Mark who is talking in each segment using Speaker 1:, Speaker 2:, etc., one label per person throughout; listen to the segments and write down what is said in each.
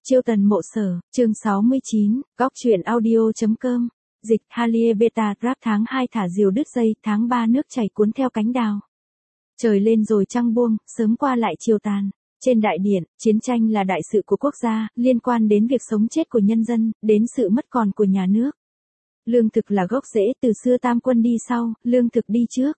Speaker 1: Chiêu tần mộ sở, chương 69, góc truyện audio.com. Dịch Halie Beta Rap tháng 2 thả diều đứt dây, tháng 3 nước chảy cuốn theo cánh đào. Trời lên rồi trăng buông, sớm qua lại chiều tàn. Trên đại điện, chiến tranh là đại sự của quốc gia, liên quan đến việc sống chết của nhân dân, đến sự mất còn của nhà nước. Lương thực là gốc rễ, từ xưa tam quân đi sau, lương thực đi trước.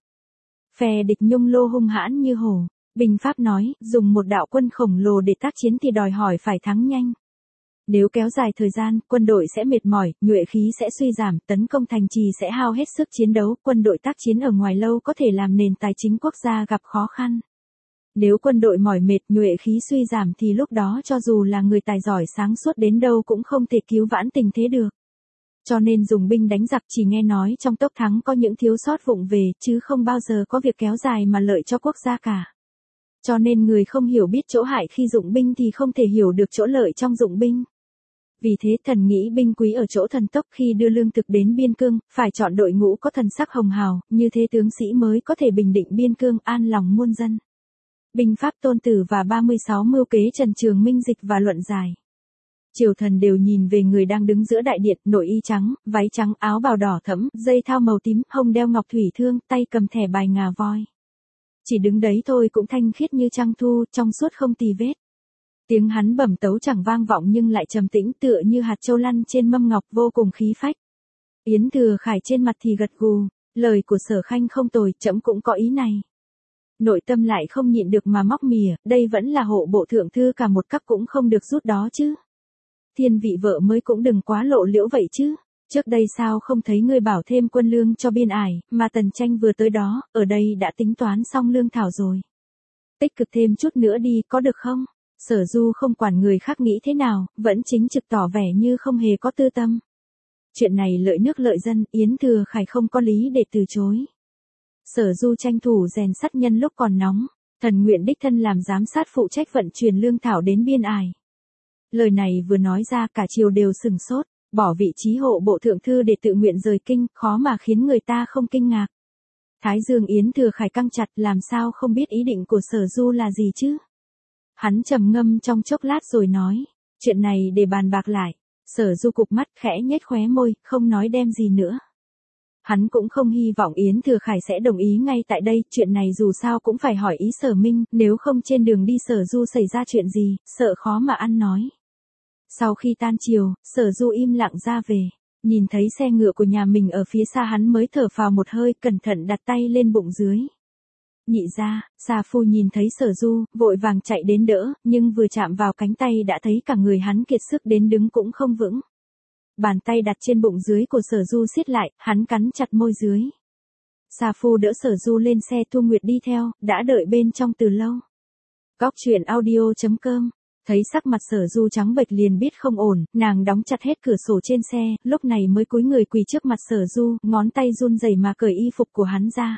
Speaker 1: Phe địch nhung lô hung hãn như hổ. Binh Pháp nói, dùng một đạo quân khổng lồ để tác chiến thì đòi hỏi phải thắng nhanh. Nếu kéo dài thời gian, quân đội sẽ mệt mỏi, nhuệ khí sẽ suy giảm, tấn công thành trì sẽ hao hết sức chiến đấu, quân đội tác chiến ở ngoài lâu có thể làm nền tài chính quốc gia gặp khó khăn. Nếu quân đội mỏi mệt, nhuệ khí suy giảm thì lúc đó cho dù là người tài giỏi sáng suốt đến đâu cũng không thể cứu vãn tình thế được. Cho nên dùng binh đánh giặc chỉ nghe nói trong tốc thắng có những thiếu sót vụng về, chứ không bao giờ có việc kéo dài mà lợi cho quốc gia cả. Cho nên người không hiểu biết chỗ hại khi dụng binh thì không thể hiểu được chỗ lợi trong dụng binh. Vì thế thần nghĩ binh quý ở chỗ thần tốc, khi đưa lương thực đến biên cương, phải chọn đội ngũ có thần sắc hồng hào, như thế tướng sĩ mới có thể bình định biên cương, an lòng muôn dân. Binh Pháp Tôn Tử và 36 mưu kế Trần Trường Minh dịch và luận giải. Triều thần đều nhìn về người đang đứng giữa đại điện, nội y trắng, váy trắng, áo bào đỏ thẫm, dây thao màu tím, hông đeo ngọc thủy thương, tay cầm thẻ bài ngà voi. Chỉ đứng đấy thôi cũng thanh khiết như trăng thu, trong suốt không tì vết. Tiếng hắn bẩm tấu chẳng vang vọng nhưng lại trầm tĩnh, tựa như hạt châu lăn trên mâm ngọc, vô cùng khí phách. Yến Thừa Khải trên mặt thì gật gù, lời của Sở Khanh không tồi, trẫm cũng có ý này. Nội tâm lại không nhịn được mà móc mỉa, đây vẫn là hộ bộ thượng thư, cả một cấp cũng không được rút đó chứ. Thiên vị vợ mới cũng đừng quá lộ liễu vậy chứ. Trước đây sao không thấy ngươi bảo thêm quân lương cho biên ải, mà Tần Tranh vừa tới đó, ở đây đã tính toán xong lương thảo rồi. Tích cực thêm chút nữa đi, có được không? Sở Du không quản người khác nghĩ thế nào, vẫn chính trực tỏ vẻ như không hề có tư tâm. Chuyện này lợi nước lợi dân, Yến Thừa Khải không có lý để từ chối. Sở Du tranh thủ rèn sắt nhân lúc còn nóng, thần nguyện đích thân làm giám sát phụ trách vận chuyển lương thảo đến biên ải. Lời này vừa nói ra cả triều đều sừng sốt. Bỏ vị trí hộ bộ thượng thư để tự nguyện rời kinh, khó mà khiến người ta không kinh ngạc. Thái dương Yến Thừa Khải căng chặt, làm sao không biết ý định của Sở Du là gì chứ? Hắn trầm ngâm trong chốc lát rồi nói, chuyện này để bàn bạc lại. Sở Du cụp mắt khẽ nhếch khóe môi, không nói đem gì nữa. Hắn cũng không hy vọng Yến Thừa Khải sẽ đồng ý ngay tại đây, chuyện này dù sao cũng phải hỏi ý Sở Minh, nếu không trên đường đi Sở Du xảy ra chuyện gì, sợ khó mà ăn nói. Sau khi tan chiều, Sở Du im lặng ra về, nhìn thấy xe ngựa của nhà mình ở phía xa hắn mới thở phào một hơi, cẩn thận đặt tay lên bụng dưới. Nhị gia, Sa Phu nhìn thấy Sở Du, vội vàng chạy đến đỡ, nhưng vừa chạm vào cánh tay đã thấy cả người hắn kiệt sức đến đứng cũng không vững. Bàn tay đặt trên bụng dưới của Sở Du siết lại, hắn cắn chặt môi dưới. Sa Phu đỡ Sở Du lên xe, Thu Nguyệt đi theo, đã đợi bên trong từ lâu. Góc truyện audio.com. Thấy sắc mặt Sở Du trắng bệch liền biết không ổn, nàng đóng chặt hết cửa sổ trên xe, lúc này mới cúi người quỳ trước mặt Sở Du, ngón tay run rẩy mà cởi y phục của hắn ra.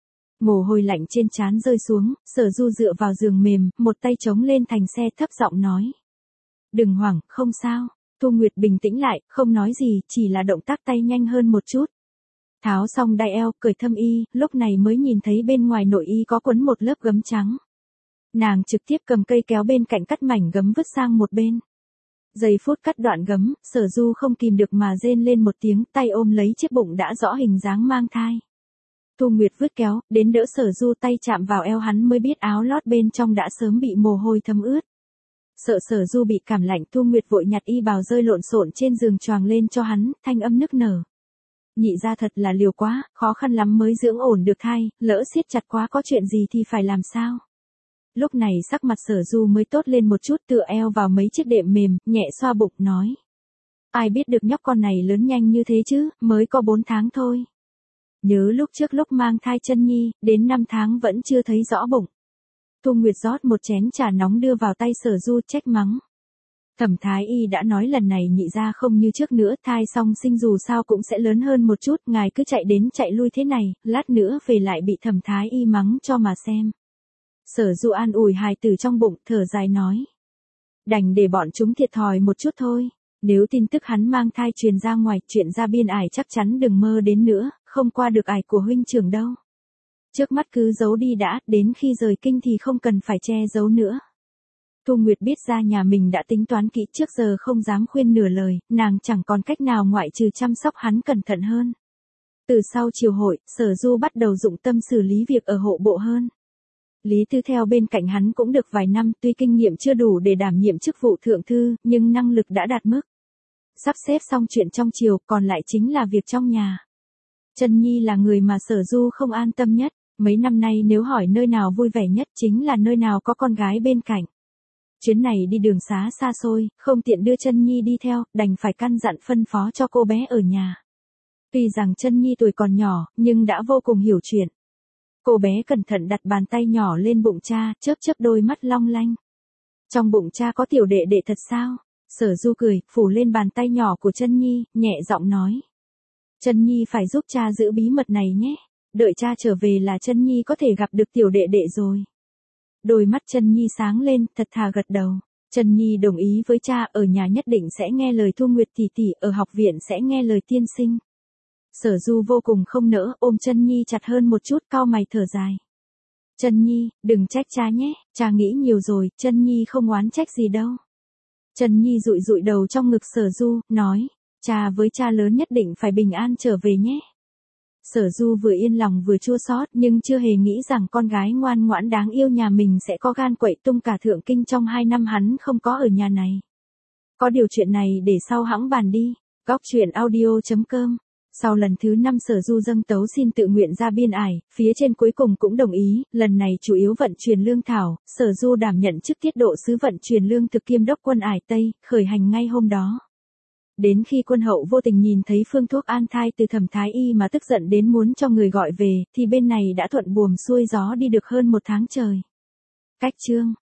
Speaker 1: Mồ hôi lạnh trên trán rơi xuống, Sở Du dựa vào giường mềm, một tay chống lên thành xe, thấp giọng nói. Đừng hoảng, không sao. Thu Nguyệt bình tĩnh lại, không nói gì, chỉ là động tác tay nhanh hơn một chút. Tháo xong đai eo, cởi thâm y, lúc này mới nhìn thấy bên ngoài nội y có quấn một lớp gấm trắng. Nàng trực tiếp cầm cây kéo bên cạnh cắt mảnh gấm vứt sang một bên. Giây phút cắt đoạn gấm, Sở Du không kìm được mà rên lên một tiếng, tay ôm lấy chiếc bụng đã rõ hình dáng mang thai. Thu Nguyệt vứt kéo, đến đỡ Sở Du, tay chạm vào eo hắn mới biết áo lót bên trong đã sớm bị mồ hôi thấm ướt. Sợ Sở Du bị cảm lạnh, Thu Nguyệt vội nhặt y bào rơi lộn xộn trên giường choàng lên cho hắn, thanh âm nức nở. Nhị gia thật là liều quá, khó khăn lắm mới dưỡng ổn được thai, lỡ siết chặt quá có chuyện gì thì phải làm sao? Lúc này sắc mặt Sở Du mới tốt lên một chút, tựa eo vào mấy chiếc đệm mềm, nhẹ xoa bụng, nói. Ai biết được nhóc con này lớn nhanh như thế chứ, mới có 4 tháng thôi. Nhớ lúc trước lúc mang thai chân nhi, đến 5 tháng vẫn chưa thấy rõ bụng. Thu Nguyệt rót một chén trà nóng đưa vào tay Sở Du, trách mắng. Thẩm Thái Y đã nói lần này nhị gia không như trước nữa, thai xong sinh dù sao cũng sẽ lớn hơn một chút, ngài cứ chạy đến chạy lui thế này, lát nữa về lại bị Thẩm Thái Y mắng cho mà xem. Sở Du an ủi hài tử trong bụng, thở dài nói. Đành để bọn chúng thiệt thòi một chút thôi, nếu tin tức hắn mang thai truyền ra ngoài, chuyện ra biên ải chắc chắn đừng mơ đến nữa, không qua được ải của huynh trưởng đâu. Trước mắt cứ giấu đi đã, đến khi rời kinh thì không cần phải che giấu nữa. Thu Nguyệt biết ra nhà mình đã tính toán kỹ trước giờ không dám khuyên nửa lời, nàng chẳng còn cách nào ngoại trừ chăm sóc hắn cẩn thận hơn. Từ sau chiều hội, Sở Du bắt đầu dụng tâm xử lý việc ở hộ bộ hơn. Lý Tư theo bên cạnh hắn cũng được vài năm, tuy kinh nghiệm chưa đủ để đảm nhiệm chức vụ thượng thư, nhưng năng lực đã đạt mức. Sắp xếp xong chuyện trong triều, còn lại chính là việc trong nhà. Chân Nhi là người mà Sở Du không an tâm nhất, mấy năm nay nếu hỏi nơi nào vui vẻ nhất chính là nơi nào có con gái bên cạnh. Chuyến này đi đường xá xa xôi, không tiện đưa Chân Nhi đi theo, đành phải căn dặn phân phó cho cô bé ở nhà. Tuy rằng Chân Nhi tuổi còn nhỏ, nhưng đã vô cùng hiểu chuyện. Cô bé cẩn thận đặt bàn tay nhỏ lên bụng cha, chớp chớp đôi mắt long lanh. Trong bụng cha có tiểu đệ đệ thật sao? Sở Du cười, phủ lên bàn tay nhỏ của Chân Nhi, nhẹ giọng nói. Chân Nhi phải giúp cha giữ bí mật này nhé. Đợi cha trở về là Chân Nhi có thể gặp được tiểu đệ đệ rồi. Đôi mắt Chân Nhi sáng lên, thật thà gật đầu. Chân Nhi đồng ý với cha, ở nhà nhất định sẽ nghe lời Thu Nguyệt tỷ tỷ, ở học viện sẽ nghe lời tiên sinh. Sở Du vô cùng không nỡ, ôm Chân Nhi chặt hơn một chút, cau mày thở dài. Chân Nhi, đừng trách cha nhé, cha nghĩ nhiều rồi, Chân Nhi không oán trách gì đâu. Chân Nhi dụi dụi đầu trong ngực Sở Du, nói, cha với cha lớn nhất định phải bình an trở về nhé. Sở Du vừa yên lòng vừa chua xót, nhưng chưa hề nghĩ rằng con gái ngoan ngoãn đáng yêu nhà mình sẽ có gan quậy tung cả thượng kinh trong 2 năm hắn không có ở nhà này. Có điều chuyện này để sau hẵng bàn đi. Góc truyện audio.com. Sau lần thứ 5 Sở Du dâng tấu xin tự nguyện ra biên ải, phía trên cuối cùng cũng đồng ý, lần này chủ yếu vận chuyển lương thảo, Sở Du đảm nhận chức tiết độ sứ vận chuyển lương thực kiêm đốc quân ải Tây, khởi hành ngay hôm đó. Đến khi quân hậu vô tình nhìn thấy phương thuốc an thai từ Thẩm Thái Y mà tức giận đến muốn cho người gọi về, thì bên này đã thuận buồm xuôi gió đi được hơn 1 tháng trời. Cách chương